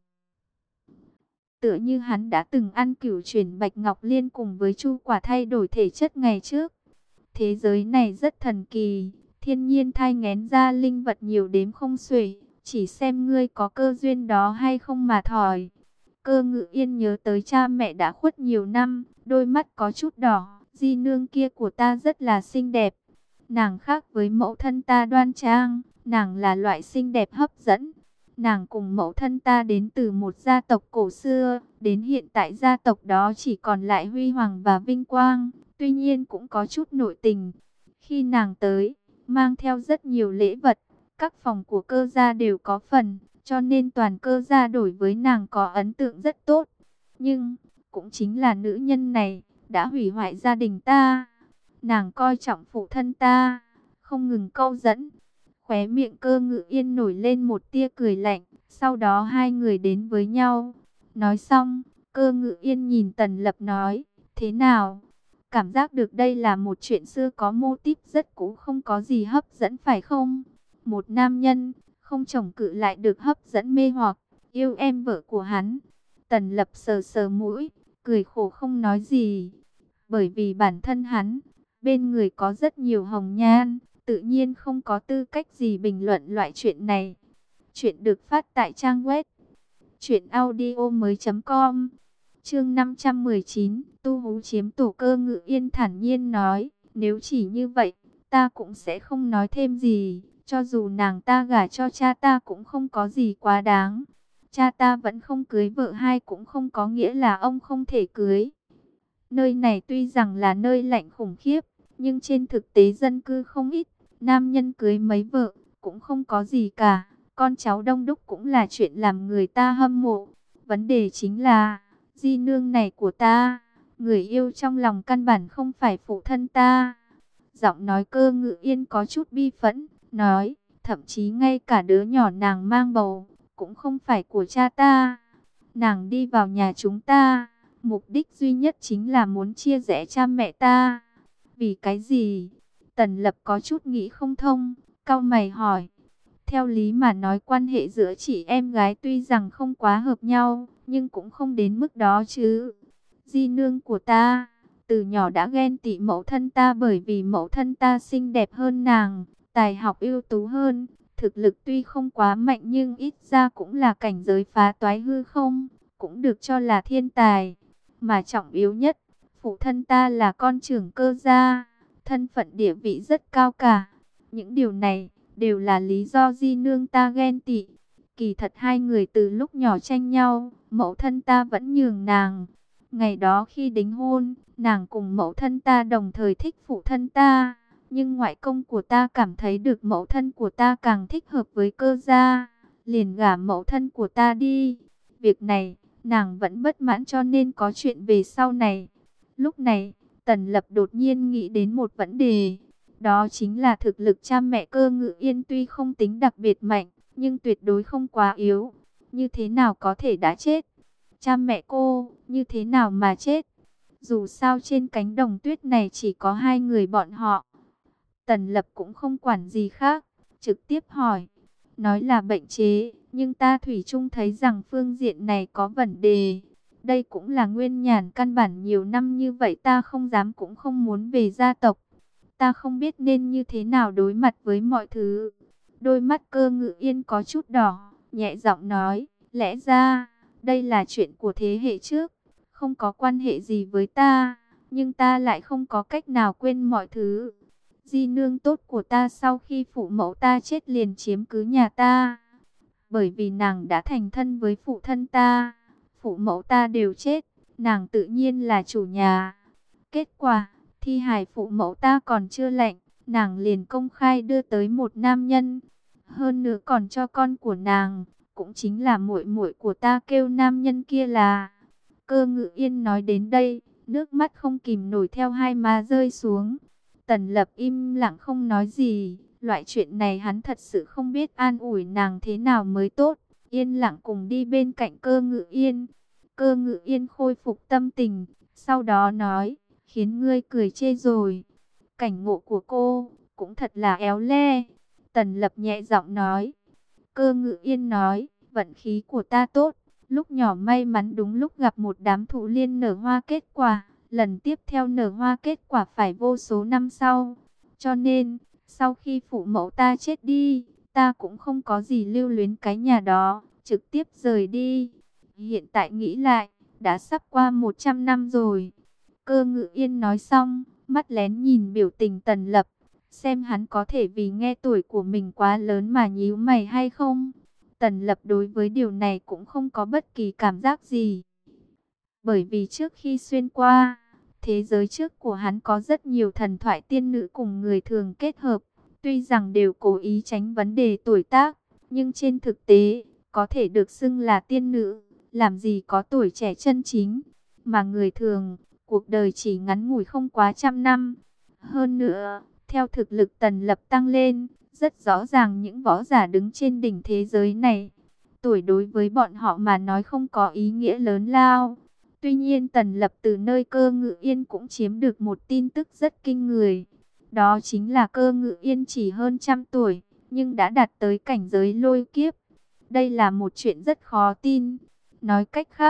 Tựa như hắn đã từng ăn cửu chuyển bạch ngọc liên cùng với chu quả thay đổi thể chất ngày trước. Thế giới này rất thần kỳ, thiên nhiên thai nghén ra linh vật nhiều đếm không xuể, chỉ xem ngươi có cơ duyên đó hay không mà thòi. Cơ Ngự Yên nhớ tới cha mẹ đã khuất nhiều năm, đôi mắt có chút đỏ, di nương kia của ta rất là xinh đẹp. Nàng khác với mẫu thân ta đoan trang, nàng là loại xinh đẹp hấp dẫn. Nàng cùng mẫu thân ta đến từ một gia tộc cổ xưa, đến hiện tại gia tộc đó chỉ còn lại huy hoàng và vinh quang, tuy nhiên cũng có chút nội tình. Khi nàng tới, mang theo rất nhiều lễ vật, các phòng của Cơ gia đều có phần, cho nên toàn Cơ gia đối với nàng có ấn tượng rất tốt. Nhưng, cũng chính là nữ nhân này, đã hủy hoại gia đình ta. Nàng coi trọng phụ thân ta, không ngừng câu dẫn. Khóe miệng Cơ Ngự Yên nổi lên một tia cười lạnh, sau đó hai người đến với nhau. Nói xong, Cơ Ngự Yên nhìn Tần Lập nói, thế nào? Cảm giác được đây là một chuyện xưa có mô típ rất cũ, không có gì hấp dẫn phải không? Một nam nhân, không chồng cự lại được hấp dẫn mê hoặc, yêu em vợ của hắn. Tần Lập sờ sờ mũi, cười khổ không nói gì. Bởi vì bản thân hắn, bên người có rất nhiều hồng nhan, tự nhiên không có tư cách gì bình luận loại chuyện này. Chuyện được phát tại trang web truyện audio mới chấm com. Chương năm trăm mười chín, Tu Hú chiếm tổ. Cơ Ngự Yên thản nhiên nói, nếu chỉ như vậy, ta cũng sẽ không nói thêm gì, cho dù nàng ta gả cho cha ta cũng không có gì quá đáng. Cha ta vẫn không cưới vợ hai cũng không có nghĩa là ông không thể cưới. Nơi này tuy rằng là nơi lạnh khủng khiếp, nhưng trên thực tế dân cư không ít, nam nhân cưới mấy vợ cũng không có gì cả. Con cháu đông đúc cũng là chuyện làm người ta hâm mộ. Vấn đề chính là, di nương này của ta, người yêu trong lòng căn bản không phải phụ thân ta. Giọng nói Cơ Ngự Yên có chút bi phẫn, nói, thậm chí ngay cả đứa nhỏ nàng mang bầu, cũng không phải của cha ta. Nàng đi vào nhà chúng ta, mục đích duy nhất chính là muốn chia rẽ cha mẹ ta. Vì cái gì? Tần Lập có chút nghĩ không thông, cau mày hỏi. Theo lý mà nói quan hệ giữa chị em gái tuy rằng không quá hợp nhau, nhưng cũng không đến mức đó chứ. Di nương của ta, từ nhỏ đã ghen tị mẫu thân ta bởi vì mẫu thân ta xinh đẹp hơn nàng, tài học ưu tú hơn, thực lực tuy không quá mạnh nhưng ít ra cũng là cảnh giới phá toái hư không, cũng được cho là thiên tài. Mà trọng yếu nhất, phụ thân ta là con trưởng Cơ gia, thân phận địa vị rất cao cả. Những điều này đều là lý do di nương ta ghen tị. Kỳ thật hai người từ lúc nhỏ tranh nhau, mẫu thân ta vẫn nhường nàng. Ngày đó khi đính hôn, nàng cùng mẫu thân ta đồng thời thích phụ thân ta. Nhưng ngoại công của ta cảm thấy được mẫu thân của ta càng thích hợp với Cơ gia, liền gả mẫu thân của ta đi. Việc này, nàng vẫn bất mãn cho nên có chuyện về sau này. Lúc này, Tần Lập đột nhiên nghĩ đến một vấn đề. Đó chính là thực lực cha mẹ Cơ Ngự Yên tuy không tính đặc biệt mạnh, nhưng tuyệt đối không quá yếu. Như thế nào có thể đã chết? Cha mẹ cô, như thế nào mà chết? Dù sao trên cánh đồng tuyết này chỉ có hai người bọn họ. Tần Lập cũng không quản gì khác, trực tiếp hỏi. Nói là bệnh chế, nhưng ta thủy chung thấy rằng phương diện này có vấn đề. Đây cũng là nguyên nhân căn bản nhiều năm như vậy ta không dám cũng không muốn về gia tộc. Ta không biết nên như thế nào đối mặt với mọi thứ. Đôi mắt Cơ Ngự Yên có chút đỏ, nhẹ giọng nói, lẽ ra, đây là chuyện của thế hệ trước, không có quan hệ gì với ta, nhưng ta lại không có cách nào quên mọi thứ. Di nương tốt của ta sau khi phụ mẫu ta chết liền chiếm cứ nhà ta. Bởi vì nàng đã thành thân với phụ thân ta, phụ mẫu ta đều chết, nàng tự nhiên là chủ nhà. Kết quả, thi hài phụ mẫu ta còn chưa lạnh, nàng liền công khai đưa tới một nam nhân. Hơn nữa còn cho con của nàng, cũng chính là muội muội của ta kêu nam nhân kia là. Cơ Ngự Yên nói đến đây, nước mắt không kìm nổi theo hai má rơi xuống. Tần Lập im lặng không nói gì, loại chuyện này hắn thật sự không biết an ủi nàng thế nào mới tốt. Yên lặng cùng đi bên cạnh Cơ Ngự Yên. Cơ Ngự Yên khôi phục tâm tình, sau đó nói, khiến ngươi cười chê rồi. Cảnh ngộ của cô, cũng thật là éo le. Tần Lập nhẹ giọng nói. Cơ Ngự Yên nói, vận khí của ta tốt. Lúc nhỏ may mắn đúng lúc gặp một đám thụ liên nở hoa kết quả. Lần tiếp theo nở hoa kết quả phải vô số năm sau. Cho nên, sau khi phụ mẫu ta chết đi, ta cũng không có gì lưu luyến cái nhà đó, trực tiếp rời đi. Hiện tại nghĩ lại, đã sắp qua một trăm năm rồi. Cơ Ngự Yên nói xong, mắt lén nhìn biểu tình Tần Lập, xem hắn có thể vì nghe tuổi của mình quá lớn mà nhíu mày hay không. Tần Lập đối với điều này cũng không có bất kỳ cảm giác gì. Bởi vì trước khi xuyên qua, thế giới trước của hắn có rất nhiều thần thoại tiên nữ cùng người thường kết hợp. Tuy rằng đều cố ý tránh vấn đề tuổi tác, nhưng trên thực tế, có thể được xưng là tiên nữ, làm gì có tuổi trẻ chân chính. Mà người thường, cuộc đời chỉ ngắn ngủi không quá trăm năm. Hơn nữa, theo thực lực Tần Lập tăng lên, rất rõ ràng những võ giả đứng trên đỉnh thế giới này, tuổi đối với bọn họ mà nói không có ý nghĩa lớn lao. Tuy nhiên Tần Lập từ nơi Cơ Ngự Yên cũng chiếm được một tin tức rất kinh người. Đó chính là Cơ Ngự Yên chỉ hơn trăm tuổi, nhưng đã đạt tới cảnh giới lôi kiếp. Đây là một chuyện rất khó tin. Nói cách khác,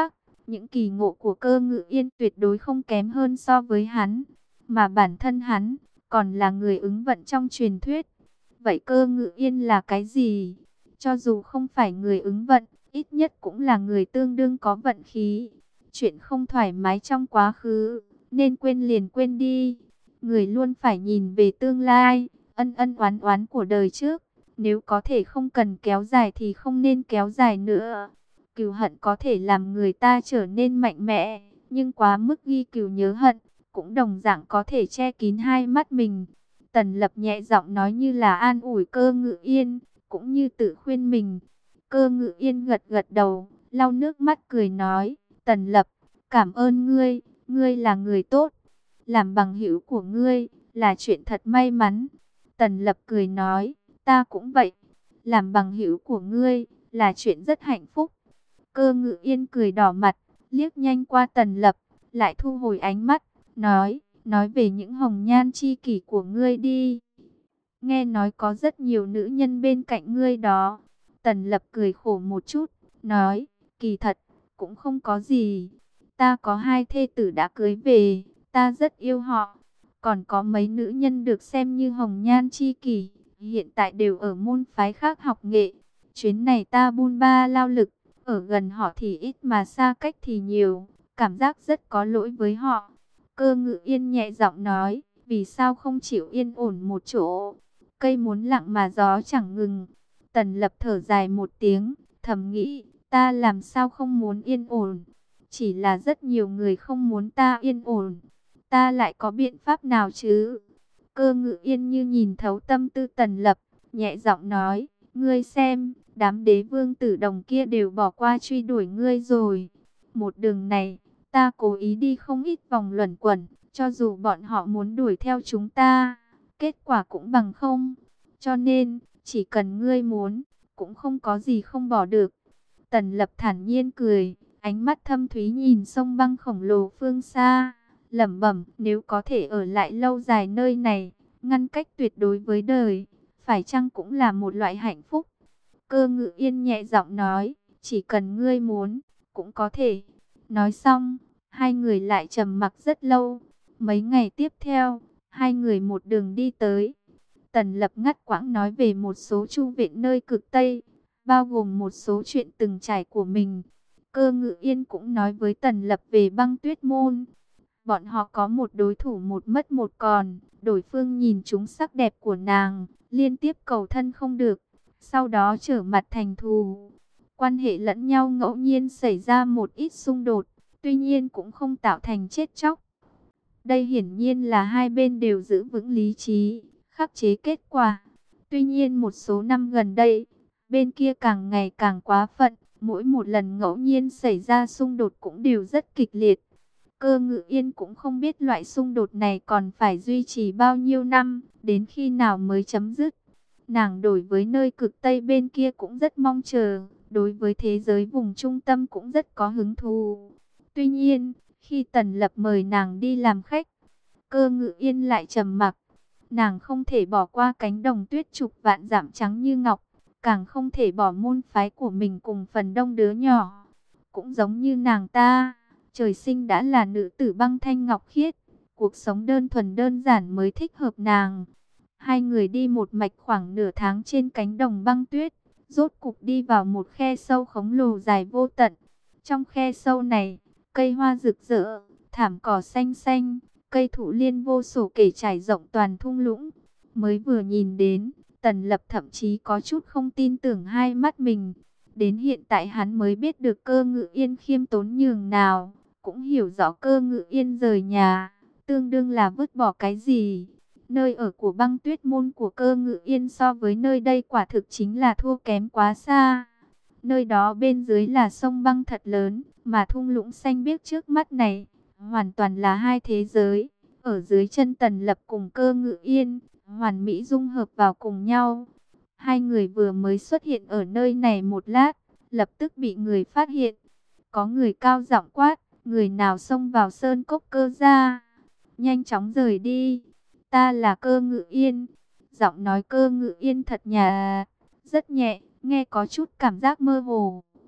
những kỳ ngộ của Cơ Ngự Yên tuyệt đối không kém hơn so với hắn, mà bản thân hắn còn là người ứng vận trong truyền thuyết. Vậy Cơ Ngự Yên là cái gì? Cho dù không phải người ứng vận, ít nhất cũng là người tương đương có vận khí. Chuyện không thoải mái trong quá khứ, nên quên liền quên đi. Người luôn phải nhìn về tương lai, ân ân oán oán của đời trước. Nếu có thể không cần kéo dài thì không nên kéo dài nữa. Cừu hận có thể làm người ta trở nên mạnh mẽ, nhưng quá mức ghi cừu nhớ hận, cũng đồng dạng có thể che kín hai mắt mình. Tần Lập nhẹ giọng nói như là an ủi Cơ Ngự Yên, cũng như tự khuyên mình. Cơ Ngự Yên gật gật đầu, lau nước mắt cười nói, Tần Lập, cảm ơn ngươi, ngươi là người tốt. Làm bằng hữu của ngươi, là chuyện thật may mắn. Tần Lập cười nói, ta cũng vậy. Làm bằng hữu của ngươi, là chuyện rất hạnh phúc. Cơ Ngự Yên cười đỏ mặt, liếc nhanh qua Tần Lập, lại thu hồi ánh mắt, nói, nói về những hồng nhan chi kỷ của ngươi đi. Nghe nói có rất nhiều nữ nhân bên cạnh ngươi đó. Tần Lập cười khổ một chút, nói, kỳ thật, cũng không có gì. Ta có hai thê tử đã cưới về, ta rất yêu họ. Còn có mấy nữ nhân được xem như hồng nhan chi kỷ, hiện tại đều ở môn phái khác học nghệ. Chuyến này ta bôn ba lao lực, ở gần họ thì ít mà xa cách thì nhiều, cảm giác rất có lỗi với họ. Cơ Ngự Yên nhẹ giọng nói, vì sao không chịu yên ổn một chỗ? Cây muốn lặng mà gió chẳng ngừng. Tần Lập thở dài một tiếng, thầm nghĩ, ta làm sao không muốn yên ổn? Chỉ là rất nhiều người không muốn ta yên ổn. Ta lại có biện pháp nào chứ? Cơ Ngự Yên như nhìn thấu tâm tư Tần Lập, nhẹ giọng nói, ngươi xem, đám đế vương tử đồng kia đều bỏ qua truy đuổi ngươi rồi. Một đường này, ta cố ý đi không ít vòng luẩn quẩn, cho dù bọn họ muốn đuổi theo chúng ta, kết quả cũng bằng không. Cho nên, chỉ cần ngươi muốn, cũng không có gì không bỏ được. Tần Lập thản nhiên cười, ánh mắt thâm thúy nhìn sông băng khổng lồ phương xa, lẩm bẩm, nếu có thể ở lại lâu dài nơi này, ngăn cách tuyệt đối với đời, phải chăng cũng là một loại hạnh phúc. Cơ Ngự Yên nhẹ giọng nói, chỉ cần ngươi muốn, cũng có thể. Nói xong, hai người lại trầm mặc rất lâu. Mấy ngày tiếp theo, hai người một đường đi tới. Tần Lập ngắt quãng nói về một số chu viện nơi cực Tây, bao gồm một số chuyện từng trải của mình. Cơ Ngự Yên cũng nói với Tần Lập về Băng Tuyết Môn. Bọn họ có một đối thủ một mất một còn, đối phương nhìn chúng sắc đẹp của nàng, liên tiếp cầu thân không được, sau đó trở mặt thành thù. Quan hệ lẫn nhau ngẫu nhiên xảy ra một ít xung đột, tuy nhiên cũng không tạo thành chết chóc. Đây hiển nhiên là hai bên đều giữ vững lý trí, khắc chế kết quả. Tuy nhiên một số năm gần đây, bên kia càng ngày càng quá phận, mỗi một lần ngẫu nhiên xảy ra xung đột cũng đều rất kịch liệt. Cơ Ngự Yên cũng không biết loại xung đột này còn phải duy trì bao nhiêu năm, đến khi nào mới chấm dứt. Nàng đối với nơi cực Tây bên kia cũng rất mong chờ, đối với thế giới vùng trung tâm cũng rất có hứng thú. Tuy nhiên, khi Tần Lập mời nàng đi làm khách, Cơ Ngự Yên lại trầm mặc. Nàng không thể bỏ qua cánh đồng tuyết chục vạn dặm trắng như ngọc, càng không thể bỏ môn phái của mình cùng phần đông đứa nhỏ. Cũng giống như nàng ta, trời sinh đã là nữ tử băng thanh ngọc khiết, cuộc sống đơn thuần đơn giản mới thích hợp nàng. Hai người đi một mạch khoảng nửa tháng trên cánh đồng băng tuyết, rốt cục đi vào một khe sâu khổng lồ dài vô tận. Trong khe sâu này, cây hoa rực rỡ, thảm cỏ xanh xanh, cây thụ liên vô số kể trải rộng toàn thung lũng. Mới vừa nhìn đến, Tần Lập thậm chí có chút không tin tưởng hai mắt mình. Đến hiện tại hắn mới biết được Cơ Ngự Yên khiêm tốn nhường nào, cũng hiểu rõ Cơ Ngự Yên rời nhà, tương đương là vứt bỏ cái gì. Nơi ở của Băng Tuyết Môn của Cơ Ngự Yên so với nơi đây quả thực chính là thua kém quá xa. Nơi đó bên dưới là sông băng thật lớn, mà thung lũng xanh biếc trước mắt này, hoàn toàn là hai thế giới. Ở dưới chân Tần Lập cùng Cơ Ngự Yên, hoàn mỹ dung hợp vào cùng nhau. Hai người vừa mới xuất hiện ở nơi này một lát, lập tức bị người phát hiện. Có người cao giọng quát, người nào xông vào sơn cốc Cơ gia, nhanh chóng rời đi. Ta là Cơ Ngự Yên. Giọng nói Cơ Ngự Yên thật nhà, rất nhẹ, nghe có chút cảm giác mơ hồ.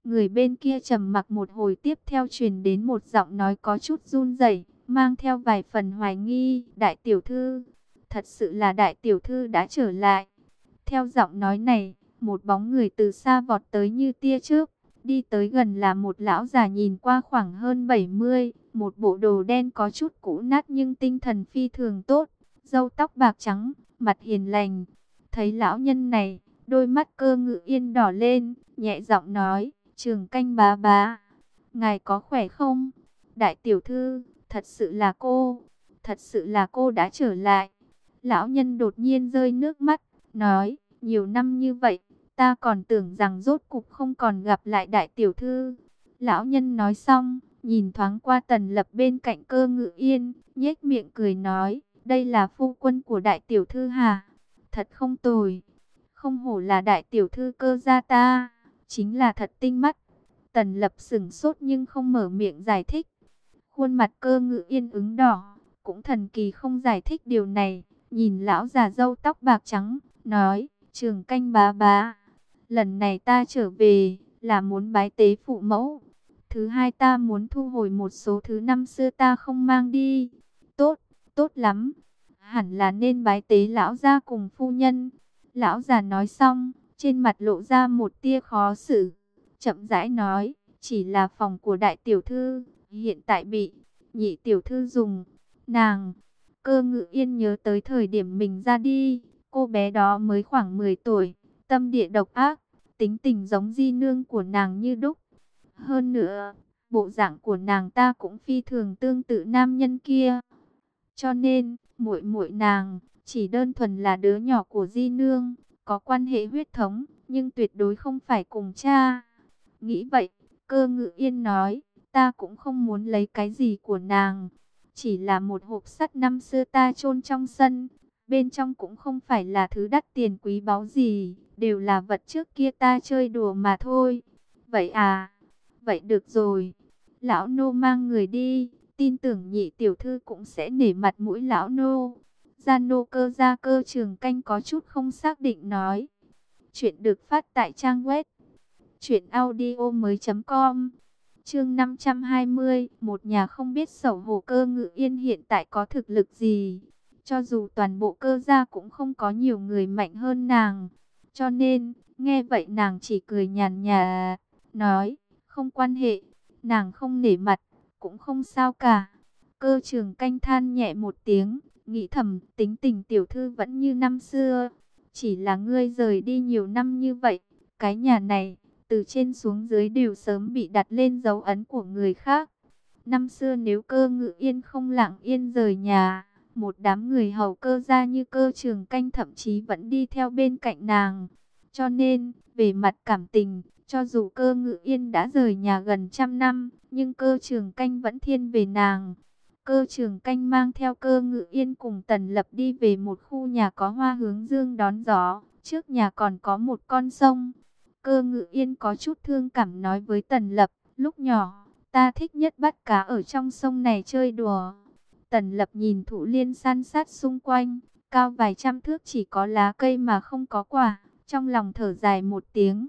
Người bên kia trầm mặc một hồi, tiếp theo truyền đến một giọng nói có chút run rẩy, mang theo vài phần hoài nghi. Đại tiểu thư, thật sự là đại tiểu thư đã trở lại. Theo giọng nói này, một bóng người từ xa vọt tới như tia chớp. Đi tới gần là một lão già nhìn qua khoảng hơn bảy mươi, một bộ đồ đen có chút cũ nát nhưng tinh thần phi thường tốt, râu tóc bạc trắng, mặt hiền lành. Thấy lão nhân này, đôi mắt Cơ Ngự Yên đỏ lên, nhẹ giọng nói, Trường Canh bá bá, ngài có khỏe không? Đại tiểu thư, thật sự là cô, thật sự là cô đã trở lại. Lão nhân đột nhiên rơi nước mắt, nói, nhiều năm như vậy, ta còn tưởng rằng rốt cục không còn gặp lại đại tiểu thư. Lão nhân nói xong, nhìn thoáng qua Tần Lập bên cạnh Cơ Ngự Yên, nhếch miệng cười nói, đây là phu quân của đại tiểu thư hả? Thật không tồi, không hổ là đại tiểu thư Cơ gia ta, chính là thật tinh mắt. Tần Lập sững sốt nhưng không mở miệng giải thích. Khuôn mặt Cơ Ngự Yên ứng đỏ, cũng thần kỳ không giải thích điều này, nhìn lão già râu tóc bạc trắng, nói, Trường Canh bá bá, lần này ta trở về là muốn bái tế phụ mẫu. Thứ hai, ta muốn thu hồi một số thứ năm xưa ta không mang đi. Tốt, tốt lắm, hẳn là nên bái tế lão gia cùng phu nhân. Lão già nói xong, trên mặt lộ ra một tia khó xử, chậm rãi nói, chỉ là phòng của đại tiểu thư hiện tại bị nhị tiểu thư dùng. Nàng, Cơ Ngự Yên nhớ tới thời điểm mình ra đi, cô bé đó mới khoảng mười tuổi, tâm địa độc ác, tính tình giống di nương của nàng như đúc. Hơn nữa, bộ dạng của nàng ta cũng phi thường tương tự nam nhân kia. Cho nên, muội muội nàng chỉ đơn thuần là đứa nhỏ của di nương, có quan hệ huyết thống, nhưng tuyệt đối không phải cùng cha. Nghĩ vậy, Cơ Ngự Yên nói, ta cũng không muốn lấy cái gì của nàng, chỉ là một hộp sắt năm xưa ta chôn trong sân, bên trong cũng không phải là thứ đắt tiền quý báu gì, đều là vật trước kia ta chơi đùa mà thôi. Vậy à, vậy được rồi, lão nô mang người đi, tin tưởng nhị tiểu thư cũng sẽ nể mặt mũi lão nô. Gia nô Cơ gia Cơ Trường Canh có chút không xác định nói. Chuyện được phát tại trang web truyện audio mới chấm com. Chương năm trăm hai mươi, một nhà không biết xấu hổ. Cơ Ngự Yên hiện tại có thực lực gì? Cho dù toàn bộ Cơ gia cũng không có nhiều người mạnh hơn nàng. Cho nên, nghe vậy nàng chỉ cười nhàn nhạt, nói, không quan hệ, nàng không nể mặt, cũng không sao cả. Cơ Trường Canh than nhẹ một tiếng, nghĩ thầm, tính tình tiểu thư vẫn như năm xưa. Chỉ là ngươi rời đi nhiều năm như vậy, cái nhà này từ trên xuống dưới đều sớm bị đặt lên dấu ấn của người khác. Năm xưa nếu Cơ Ngự Yên không lặng yên rời nhà, một đám người hầu Cơ gia như Cơ Trường Canh thậm chí vẫn đi theo bên cạnh nàng. Cho nên, về mặt cảm tình, cho dù Cơ Ngự Yên đã rời nhà gần trăm năm, nhưng Cơ Trường Canh vẫn thiên về nàng. Cơ Trường Canh mang theo Cơ Ngự Yên cùng Tần Lập đi về một khu nhà có hoa hướng dương đón gió, trước nhà còn có một con sông. Cơ Ngự Yên có chút thương cảm nói với Tần Lập, lúc nhỏ, ta thích nhất bắt cá ở trong sông này chơi đùa. Tần Lập nhìn thụ liên san sát xung quanh, cao vài trăm thước chỉ có lá cây mà không có quả, trong lòng thở dài một tiếng.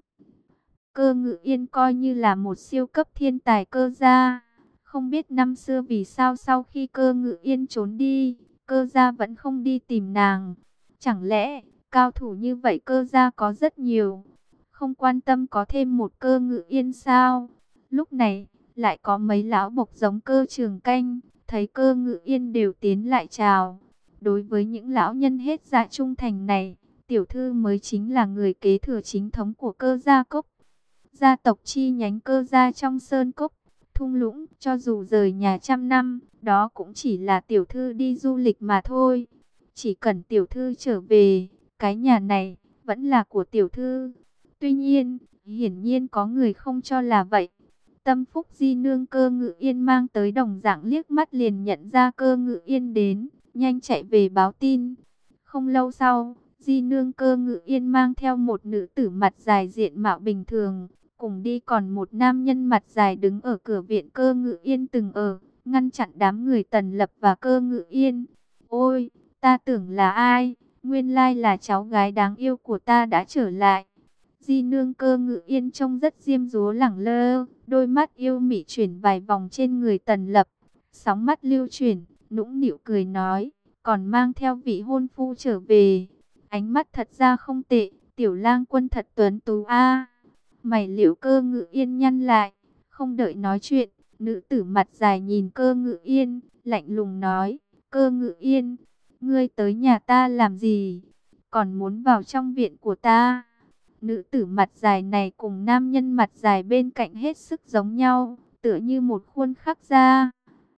Cơ Ngự Yên coi như là một siêu cấp thiên tài Cơ gia. Không biết năm xưa vì sao sau khi Cơ Ngự Yên trốn đi, Cơ gia vẫn không đi tìm nàng. Chẳng lẽ, cao thủ như vậy Cơ gia có rất nhiều, không quan tâm có thêm một Cơ Ngự Yên sao? Lúc này, lại có mấy lão bộc giống Cơ Trường Canh, thấy Cơ Ngự Yên đều tiến lại chào. Đối với những lão nhân hết dạ trung thành này, tiểu thư mới chính là người kế thừa chính thống của Cơ gia Cốc. Gia tộc chi nhánh Cơ gia trong Sơn Cốc, thung lũng, cho dù rời nhà trăm năm, đó cũng chỉ là tiểu thư đi du lịch mà thôi. Chỉ cần tiểu thư trở về, cái nhà này vẫn là của tiểu thư. Tuy nhiên, hiển nhiên có người không cho là vậy. Tâm phúc di nương Cơ Ngự Yên mang tới đồng dạng liếc mắt liền nhận ra Cơ Ngự Yên đến, nhanh chạy về báo tin. Không lâu sau, di nương Cơ Ngự Yên mang theo một nữ tử mặt dài diện mạo bình thường, cùng đi còn một nam nhân mặt dài đứng ở cửa viện Cơ Ngự Yên từng ở, ngăn chặn đám người Tần Lập và Cơ Ngự Yên. Ôi, ta tưởng là ai, nguyên lai là cháu gái đáng yêu của ta đã trở lại. Di nương Cơ Ngự Yên trông rất diêm dúa lẳng lơ, đôi mắt yêu mị chuyển vài vòng trên người Tần Lập, sóng mắt lưu chuyển, nũng nịu cười nói, còn mang theo vị hôn phu trở về. Ánh mắt thật ra không tệ, tiểu lang quân thật tuấn tú a. Mày liễu Cơ Ngự Yên nhăn lại, không đợi nói chuyện, nữ tử mặt dài nhìn Cơ Ngự Yên, lạnh lùng nói, Cơ Ngự Yên, ngươi tới nhà ta làm gì? Còn muốn vào trong viện của ta? Nữ tử mặt dài này cùng nam nhân mặt dài bên cạnh hết sức giống nhau, tựa như một khuôn khắc ra.